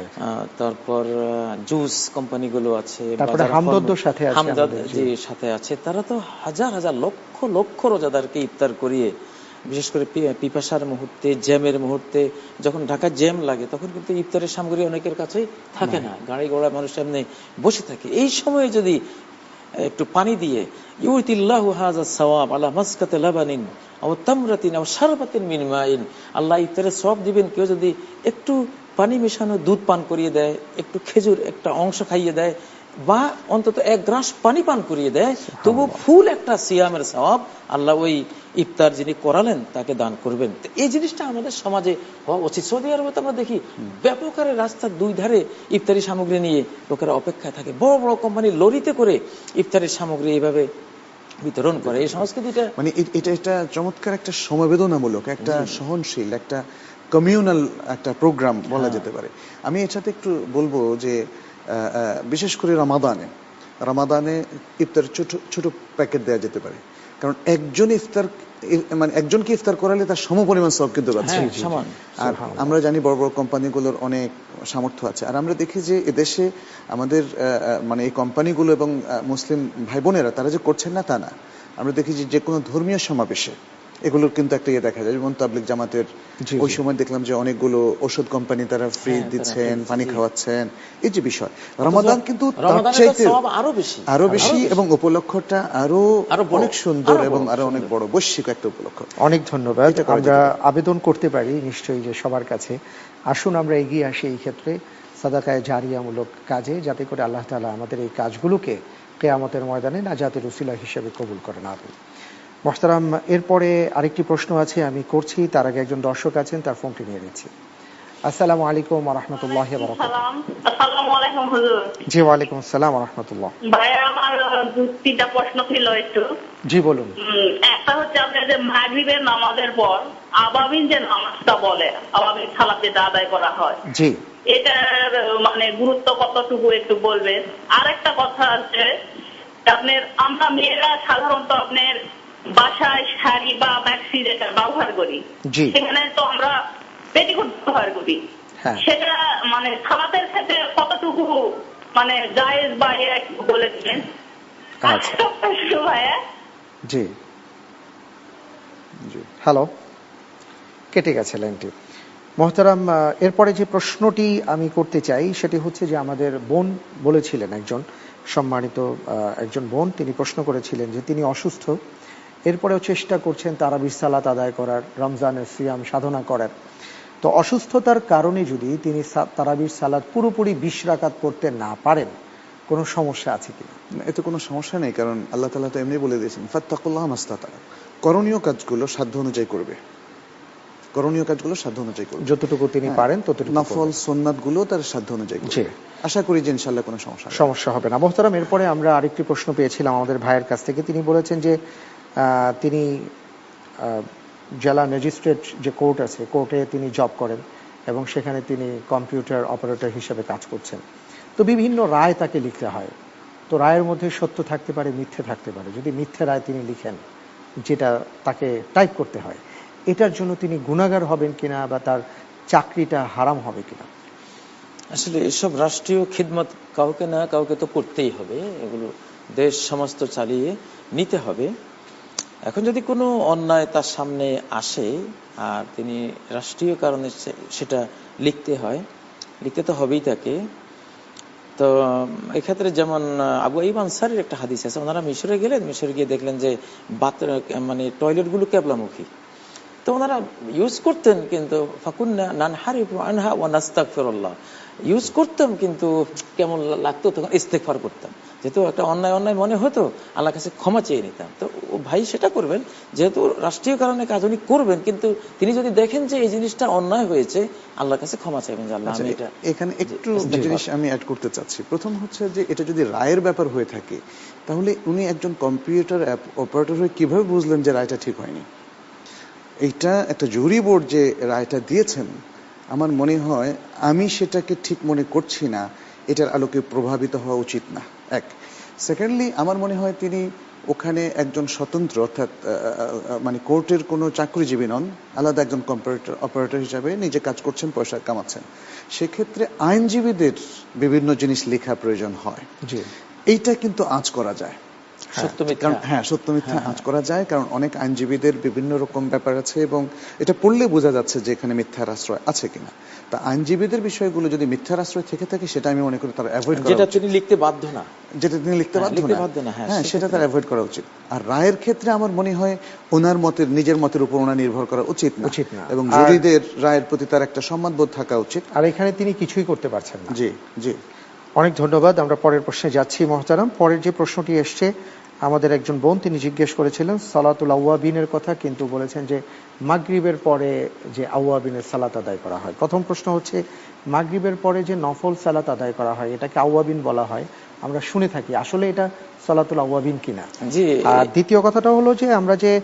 G: তারপর জুস কোম্পানিগুলো আছে,
B: হামদর্দ সাথে
G: সাথে আছে, তারা তো হাজার হাজার লক্ষ লক্ষ রোজাদারকে ইফতার করিয়ে, বিশেষ করে পিপাসার মুহূর্তে, জ্যামের মুহূর্তে, যখন ঢাকায় জ্যাম লাগে তখন কিন্তু ইফতারের সামগ্রী অনেকের কাছেই থাকে না, গাড়ি ঘোড়া মানুষ এমনি বসে থাকে, এই সময়ে যদি একটু পানি দিয়ে ইউতিল্লাহু হাযা সাওয়াব আলা মাসকাতি লাবানিন আও তামরাতিন আও শারবাতিন মিন মাইন, আল্লাহ ইফতারের সওয়াব দিবেন কেউ যদি একটু পানি মেশানো দুধ পান করিয়ে দেয়, একটু খেজুর একটা অংশ খাইয়ে দেয়, বা অন্তত এক গ্লাস পানি পান করিয়ে দেয়, তবু ফুল একটা সিয়ামের সওয়াব আল্লাহ ওই ইফতার যিনি করালেন তাকে দান করবেন। এই জিনিসটা আমাদের সমাজে হওয়া উচিত। সৌদি আরবে তো আমরা দেখি ব্যাপক আকারে রাস্তার দুই ধারে ইফতারি সামগ্রী নিয়ে লোকেরা অপেক্ষায় থাকে, বড় বড় কোম্পানি লরিতে করে ইফতারের সামগ্রী এইভাবে বিতরণ করে। এই সংস্কৃতিটা
C: মানে এটা এটা চমৎকার একটা সমবেদনামূলক, একটা সহনশীল, একটা কমিউনাল একটা প্রোগ্রাম বলা যেতে পারে। আমি এর সাথে একটু বলবো যে বিশেষ করে রমাদানে রমাদানে ইফতার ছোট ছোট প্যাকেট দেওয়া যেতে পারে, কারণ একজন ইফতার মানে একজনকে ইফতার করালে তার সম পরিমাণ সওয়াব কিন্তু পাচ্ছে। আর আমরা জানি বড় বড় কোম্পানিগুলোর অনেক সামর্থ্য আছে, আর আমরা দেখি যে এদেশে আমাদের মানে এই কোম্পানিগুলো এবং মুসলিম ভাই বোনেরা তারা যে করছেন না তা না, আমরা দেখি যে যে কোনো ধর্মীয় সমাবেশে এগুলোর কিন্তু একটা ইয়ে দেখা যায়, যেমন তাবলিগ জামাতের ওই সময় দেখলাম যে অনেকগুলো ওষুধ কোম্পানি তারা ফ্রি দিচ্ছেন, পানি খাওয়াচ্ছেন, এই যে বিষয়। রমাদান কিন্তু তার চাইতে
G: আরো বেশি
C: আরো বেশি এবং উপলক্ষটা আরো অনেক সুন্দর এবং আরো অনেক বড় বৈশ্বিক একটা উপলক্ষ।
B: অনেক ধন্যবাদ। আমরা আবেদন করতে পারি নিশ্চয়ই যে সবার কাছে আসুন আমরা এগিয়ে আসি এই ক্ষেত্রে সাদাকায়ে জারিয়ামূলক কাজে, যাতে করে আল্লাহ তাআলা আমাদের এই কাজগুলোকে কিয়ামতের ময়দানে নাজাতের উসিলা হিসেবে কবুল করেন। আমিন। মোহতারাম, এরপরে আরেকটি প্রশ্ন আছে, আমি করছি, তার আগে একজন দর্শক আছেন, তার ফোনটি নিয়ে নিচ্ছি। আসসালামু আলাইকুম ওয়া রাহমাতুল্লাহি ওয়া বারাকাতুহু।
I: আসসালামু আলাইকুম হুজুর।
B: জি ওয়া আলাইকুম আসসালাম ওয়া রাহমাতুল্লাহ।
I: ভাই আমার দুইটা প্রশ্ন ছিল একটু।
B: জি বলুন।
I: একটা হচ্ছে আপনাদের যে মাগরিবের নামাজের পর আবাবিন যে নামাজটা বলে, আবাবিন সালাত যেটা আদায় করা হয়,
B: জি,
I: এটার মানে গুরুত্ব কতটুকু একটু বলবেন। আর একটা কথা আছে, আপনার আমরা মেয়েরা সাধারণত আপনার বাসায় শাড়ি বা ম্যাক্সি যেটা ব্যবহার করি, সেখানে তো আমরা পেটিকোট ব্যবহার করি, সেটা মানে সালাতের ক্ষেত্রে কতটুকু মানে জায়েজ বা একটু বলে দিলেন।
B: জি হ্যালো, কেটে গেছে লাইনটি। মোহতারাম, এরপরে যে প্রশ্নটি আমি করতে চাই সেটি হচ্ছে যে আমাদের বোন বলেছিলেন, একজন সম্মানিত একজন বোন, তিনি প্রশ্ন করেছিলেন যে তিনি অসুস্থ, এরপরেও চেষ্টা করছেন তারাবির সালাত আদায় করার, রমজানের সিয়াম সাধনা করার। তো অসুস্থতার কারণে যদি তিনি তারাবির সালাত পুরোপুরি বিশ রাকাত পড়তে না পারেন, কোনো সমস্যা আছে কিনা?
C: এতে কোনো সমস্যা নেই, কারণ আল্লাহ তাআলা তো এমনি বলে দিয়েছেন ফাত্তাকুল্লাহ মাসতাতা, করণীয় কাজগুলো সাধ্য অনুযায়ী করবে, করণীয় কাজগুলো সাধ্য অনুযায়ী করবে,
B: যতটুকু তিনি পারেন ততটুকু।
C: নফল সুন্নাত গুলো তার সাধ্য অনুযায়ী করবে। আশা করি যে ইনশাআল্লাহ কোনো সমস্যা
B: সমস্যা হবে না। মোহতারাম, এরপরে আমরা আরেকটি প্রশ্ন পেয়েছিলাম আমাদের ভাইয়ের কাছ থেকে। তিনি বলেছেন যে তিনি জেলা ম্যাজিস্ট্রেট যে কোর্ট আছে, কোর্টে তিনি জব করেন এবং সেখানে তিনি কম্পিউটার অপারেটর হিসেবে কাজ করছেন। তো বিভিন্ন রায় তাকে লিখতে হয়, তো রায়ের মধ্যে সত্য থাকতে পারে, মিথ্যে থাকতে পারে। যদি মিথ্যে রায় তিনি লিখেন, যেটা তাকে টাইপ করতে হয়, এটার জন্য তিনি গুনাহগার হবেন কিনা বা তার চাকরিটা হারাম হবে কিনা?
G: আসলে এসব রাষ্ট্রীয় খিদমত কাউকে না কাউকে তো করতেই হবে, এগুলো দেশ সমস্ত চালিয়ে নিতে হবে। এখন যদি কোনো অন্যায় তার সামনে আসে আর তিনি রাষ্ট্রীয় কারণে সেটা লিখতে হয়, লিখতে তো হবেই তাকে। তো এক্ষেত্রে যেমন আবু আইয়ুব আনসারীর একটা হাদিস আছে, ওনারা মিশরে গেলেন, মিশরে গিয়ে দেখলেন যে বাথ মানে টয়লেটগুলো কেবলামুখী, তো ওনারা ইউজ করতেন কিন্তু ফাকুন্না নানহারিফু আনহা ওয়া নাস্তাগফিরুল্লাহ, ইউজ করতাম কিন্তু কেমন লাগতো তখন ইস্তেগফার করতাম, যেহেতু একটা অন্যায় অন্যায় মনে হতো আল্লাহর কাছে ক্ষমা চেয়ে নিতাম। তো ভাই সেটা করবেন, যেহেতু রাষ্ট্রীয় কারণে কাজ উনি করবেন, কিন্তু তিনি যদি দেখেন যে এই জিনিসটা অন্যায় হয়েছে আল্লাহর কাছে ক্ষমা চাইবেন যে আল্লাহ আমি এটা।
C: এখানে একটু জিনিস আমি অ্যাড করতে চাচ্ছি। প্রথম হচ্ছে যে এটা যদি রায়ের ব্যাপার হয়ে থাকে, তাহলে উনি একজন কম্পিউটার অপারেটর হয়ে কিভাবে বুঝলেন যে রায়টা ঠিক হয়নি? এইটা একটা জুরি বোর্ড যে রায়টা দিয়েছেন, আমার মনে হয় আমি সেটাকে ঠিক মনে করছি না, এটার আলোকে প্রভাবিত হওয়া উচিত না। এক সেকেন্ডলি আমার মনে হয় তিনি ওখানে একজন স্বতন্ত্র, অর্থাৎ মানে কোর্টের কোনো চাকরিজীবী নন, আলাদা একজন কম্পিউটার অপারেটর হিসাবে নিজে কাজ করছেন, পয়সা কামাচ্ছেন। সেক্ষেত্রে আইনজীবীদের বিভিন্ন জিনিস লেখা প্রয়োজন হয়, এইটা কিন্তু আঁচ করা যায়। হ্যাঁ, সত্য মিথ্যা আঁচ করা যায়, কারণ অনেক আইনজীবীদের বিভিন্ন রকম ব্যাপার আছে এবং এটা পড়লে বোঝা যাচ্ছে যে এখানে মিথ্যার আশ্রয় আছে কিনা। তা আইনজীবীদের বিষয়গুলো যদি মিথ্যার আশ্রয় থেকে থাকে, সেটা আমি মনে করি তার অ্যাভয়েড করা উচিত।
G: যেটা তিনি লিখতে বাধ্য না,
C: যেটা তিনি লিখতে বাধ্য না, হ্যাঁ সেটা তার অ্যাভয়েড করা উচিত। আর রায়ের ক্ষেত্রে আমার মনে হয় ওনার মতের, নিজের মতের উপর ওনার নির্ভর করা উচিত না, এবং জুরিদের রায়ের প্রতি তার একটা সম্মানবোধ থাকা উচিত।
B: আর এখানে তিনি কিছুই করতে পারছেন না।
C: জি জি
B: অনেক ধন্যবাদ। আমরা পরের প্রশ্নে যাচ্ছি মোহতারাম। পরের যে প্রশ্নটি এসছে আমাদের একজন বোন, তিনি জিজ্ঞেস করেছিলেন সালাতুল আওয়াবিনের কথা, কিন্তু বলেছেন যে মাগরিবের পরে যে আওয়াবিনের সালাত আদায় করা হয়। প্রথম প্রশ্ন হচ্ছে, মাগরিবের পরে যে নফল সালাত আদায় করা হয় এটাকে আওয়াবিন বলা হয়, আমরা শুনে থাকি, আসলে এটা সালাতুল আওয়াবিন কিনা? আর দ্বিতীয় কথাটা হলো যে আমরা যে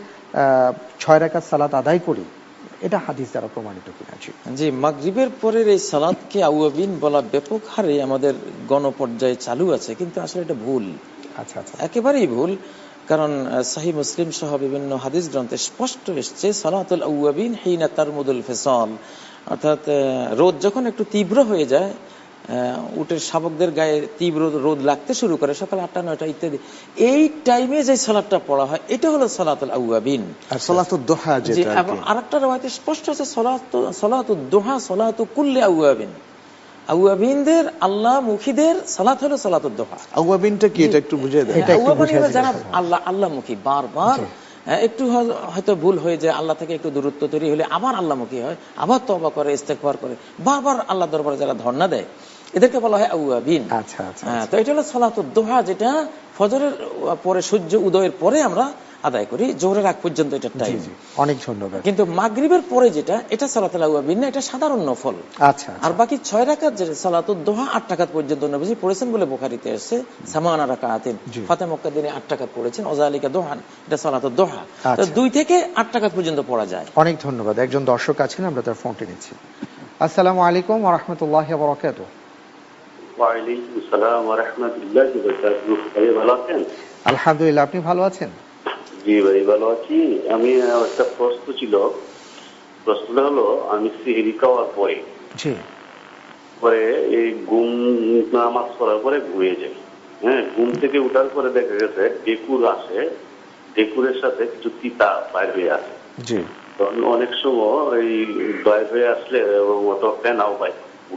B: ছয় রাকাত সালাত আদায় করি, এটা হাদিস দ্বারা প্রমাণিত কিনা?
G: জি, মাগরিবের পরের এই সালাতকে আওয়াবিন বলা ব্যাপক হারে আমাদের গণপর্যায়ে চালু আছে, কিন্তু আসলে এটা ভুল।
B: আচ্ছা আচ্ছা,
G: একেবারেই ভুল। কারণ সহিহ মুসলিম সহ বিভিন্ন হাদিস গ্রন্থে স্পষ্ট এসেছে সালাতুল আওয়াবিন হিনা তারমুদুল ফিসাল, অর্থাৎ রোদ যখন একটু তীব্র হয়ে যায়, উটের শাবকদের গায়ে তীব্র রোদ লাগতে শুরু করে সকাল আটটা নয়টা ইত্যাদি, এই টাইমে যে সালাতটা পড়া হয় এটা হলো সালাতুল আউয়াবিন।
C: আর সালাতুদ দুহা যেটা,
G: এবং আরেকটা রওয়ায়াতে স্পষ্ট আছে সালাতু সালাতুদ দুহা সালাতু কুল্লি আউয়াবিন, আউয়াবিনদের আল্লাহ মুখীদের সালাত হলো সালাতুদ দুহা।
C: আউয়াবিনটা কি এটা একটু বুঝিয়ে দেন।
G: আউয়াবিন যারা আল্লাহ আল্লাহ মুখী, বারবার একটু হয়তো ভুল হয়ে যায়, আল্লাহ থেকে একটু দূরত্ব তৈরি হলে আবার আল্লাহমুখী হয়, আবার তওবা করে, ইস্তেগফার করে, বারবার আল্লাহ দরবারে যারা ধর্ণা দেয় এদেরকে বলা হয় আউয়াবিন।
B: আচ্ছা আচ্ছা।
G: তো এটা হলো সালাতুদ দুহা, যেটা ফজরের পরে সূর্য উদয়ের পরে আমরা আদায় করি, জোহরের আগ পর্যন্ত এটা টাইম।
B: অনেক ধন্যবাদ।
G: কিন্তু মাগরিবের পরে যেটা, এটা সালাতুল আউয়াবিন না, এটা সাধারণ নফল।
B: আচ্ছা।
G: আর বাকি ছয় রাকাত যে সালাতুদ দুহা আট রাকাত পর্যন্ত নবীজি পড়েছেন বলে বুখারীতে এসেছে, সামানা রাকাতিন, ফাতে মক্কা দিনে আট রাকাত পড়েছেন, ওয়াজালিকা দুহান, এটা সালাতুদ দুহা। তো দুই থেকে আট রাকাত পর্যন্ত পড়া যায়।
B: অনেক ধন্যবাদ। একজন দর্শক আছেন, আমরা তার ফোনটি নিচ্ছি। আসসালামু আলাইকুম ওয়া রাহমাতুল্লাহি ওয়া বারাকাতুহু।
J: ওয়া আলাইকুম আসসালাম ওয়া রাহমাতুল্লাহি ওয়া বারাকাতুহু। ভাই ভালো আছেন?
B: আলহামদুলিল্লাহ, আপনি ভালো আছেন?
J: জি ভাই ভালো আছি। আমি একটা প্রশ্ন ছিল, প্রশ্নটা হলো আমি সিহরি খাওয়ার পরে
B: জি
J: পরে এই ঘুম নামাজ পড়ার পরে ঘুমিয়ে যাই। হ্যাঁ, ঘুম থেকে উঠার পরে দেখা গেছে ডেকুর আসে, ডেকুরের সাথে কিছু তিতা বাইর হয়ে আসে।
B: জি।
J: অনেক সময় এই বাইর হয়ে আসলে অত ফেনাও পাই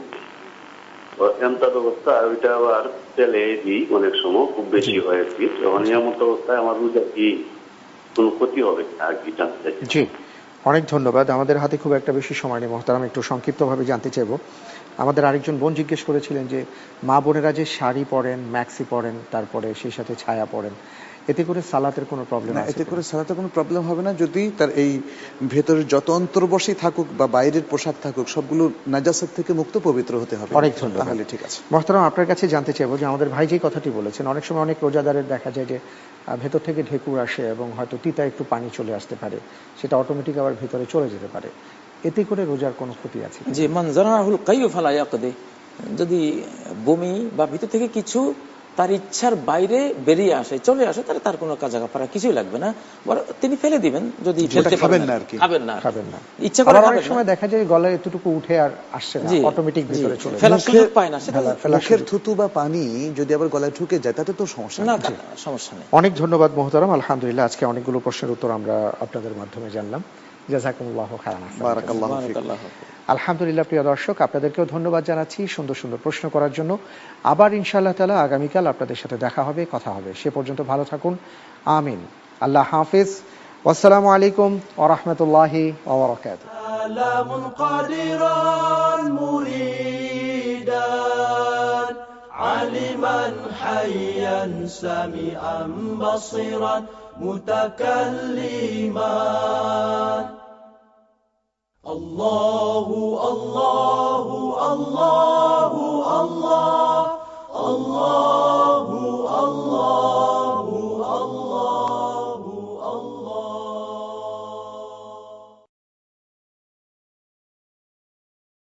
J: এমতাদ অবস্থা, ওইটা আবার তেলে দিই, অনেক সময় খুব বেশি হয়েছি। তখন এমত অবস্থায় আমার রোজা কি কোনো ক্ষতি হবে আর কি জানতে চাই।
B: জি, অনেক ধন্যবাদ। আমাদের হাতে খুব একটা বেশি সময় নেই মহতারাম, একটু সংক্ষিপ্তভাবে জানতে চাইব। আমাদের আরেকজন বোন জিজ্ঞেস করেছিলেন যে মা বোনেরা যে শাড়ি পরেন, ম্যাক্সি পরেন, তারপরে সেই সাথে ছায়া পরেন, এতে করে সালাতের কোনো প্রবলেম আছে?
C: এতে করে সালাতে কোনো প্রবলেম হবে না, যদি তার এই ভেতরের যত অন্তর্বশী থাকুক বা বাইরের পোশাক থাকুক সবগুলো নাজাসাত থেকে মুক্ত, পবিত্র হতে হবে।
B: অনেক ধন্যবাদ।
C: তাহলে ঠিক আছে।
B: মহতারাম, আপনার কাছে জানতে চাইবো যে আমাদের ভাই যে কথাটি বলেছেন, অনেক সময় অনেক রোজাদারের দেখা যায় যে ভেতর থেকে ঢেকুর আসে এবং হয়তো তিতা একটু পানি চলে আসতে পারে, সেটা অটোমেটিক আবার ভেতরে চলে যেতে পারে, এতে করে রোজার কোনো ক্ষতি আছে?
G: জি, মান জারাহুল কাইয়ু ফালা ইয়াকদি, যদি বমি বা ভিতর থেকে কিছু তার ইচ্ছার বাইরে বেরিয়ে আসে, চলে আসে, তাহলে তার কোনো কাজা কাফারা কিছুই লাগবে না, তিনি ফেলে দিবেন। যদি ফেলতে
C: খাবেন না আর কি,
G: খাবেন না
B: খাবেন না
G: ইচ্ছা করে।
B: অনেক সময় দেখা যায় গলায় এতটুকু উঠে আর আসছে না, অটোমেটিক ভিতরে চলে যায়,
G: ফেলার সুযোগ পায় না।
C: মুখের থুতু বা পানি যদি আবার গলায় ঢুকে যায় তাতে তো সমস্যা
G: না, সমস্যা নেই।
B: অনেক ধন্যবাদ মোহতারাম। আলহামদুলিল্লাহ, আজকে অনেকগুলো প্রশ্নের উত্তর আমরা আপনাদের মাধ্যমে জানলাম। জাযাকুমুল্লাহু খায়রান।
C: বারাকাল্লাহু ফিক।
B: আলহামদুলিল্লাহ, প্রিয় দর্শক, আপনাদেরকেও ধন্যবাদ জানাচ্ছি সুন্দর সুন্দর প্রশ্ন করার জন্য। আবার ইনশাআল্লাহ তাআলা আগামীকাল আপনাদের সাথে দেখা হবে, কথা হবে। সে পর্যন্ত ভালো থাকুন, আমিন। আল্লাহ হাফেজ। ওয়াসসালামু আলাইকুম ওয়া রাহমাতুল্লাহি ওয়া বারাকাতুহু।
A: আলামুন কাদিরান মুরিদান আলিমান হাইয়ান সামিআন বাসিরান মুতাকাল্লিমান। Allahu Allahu Allah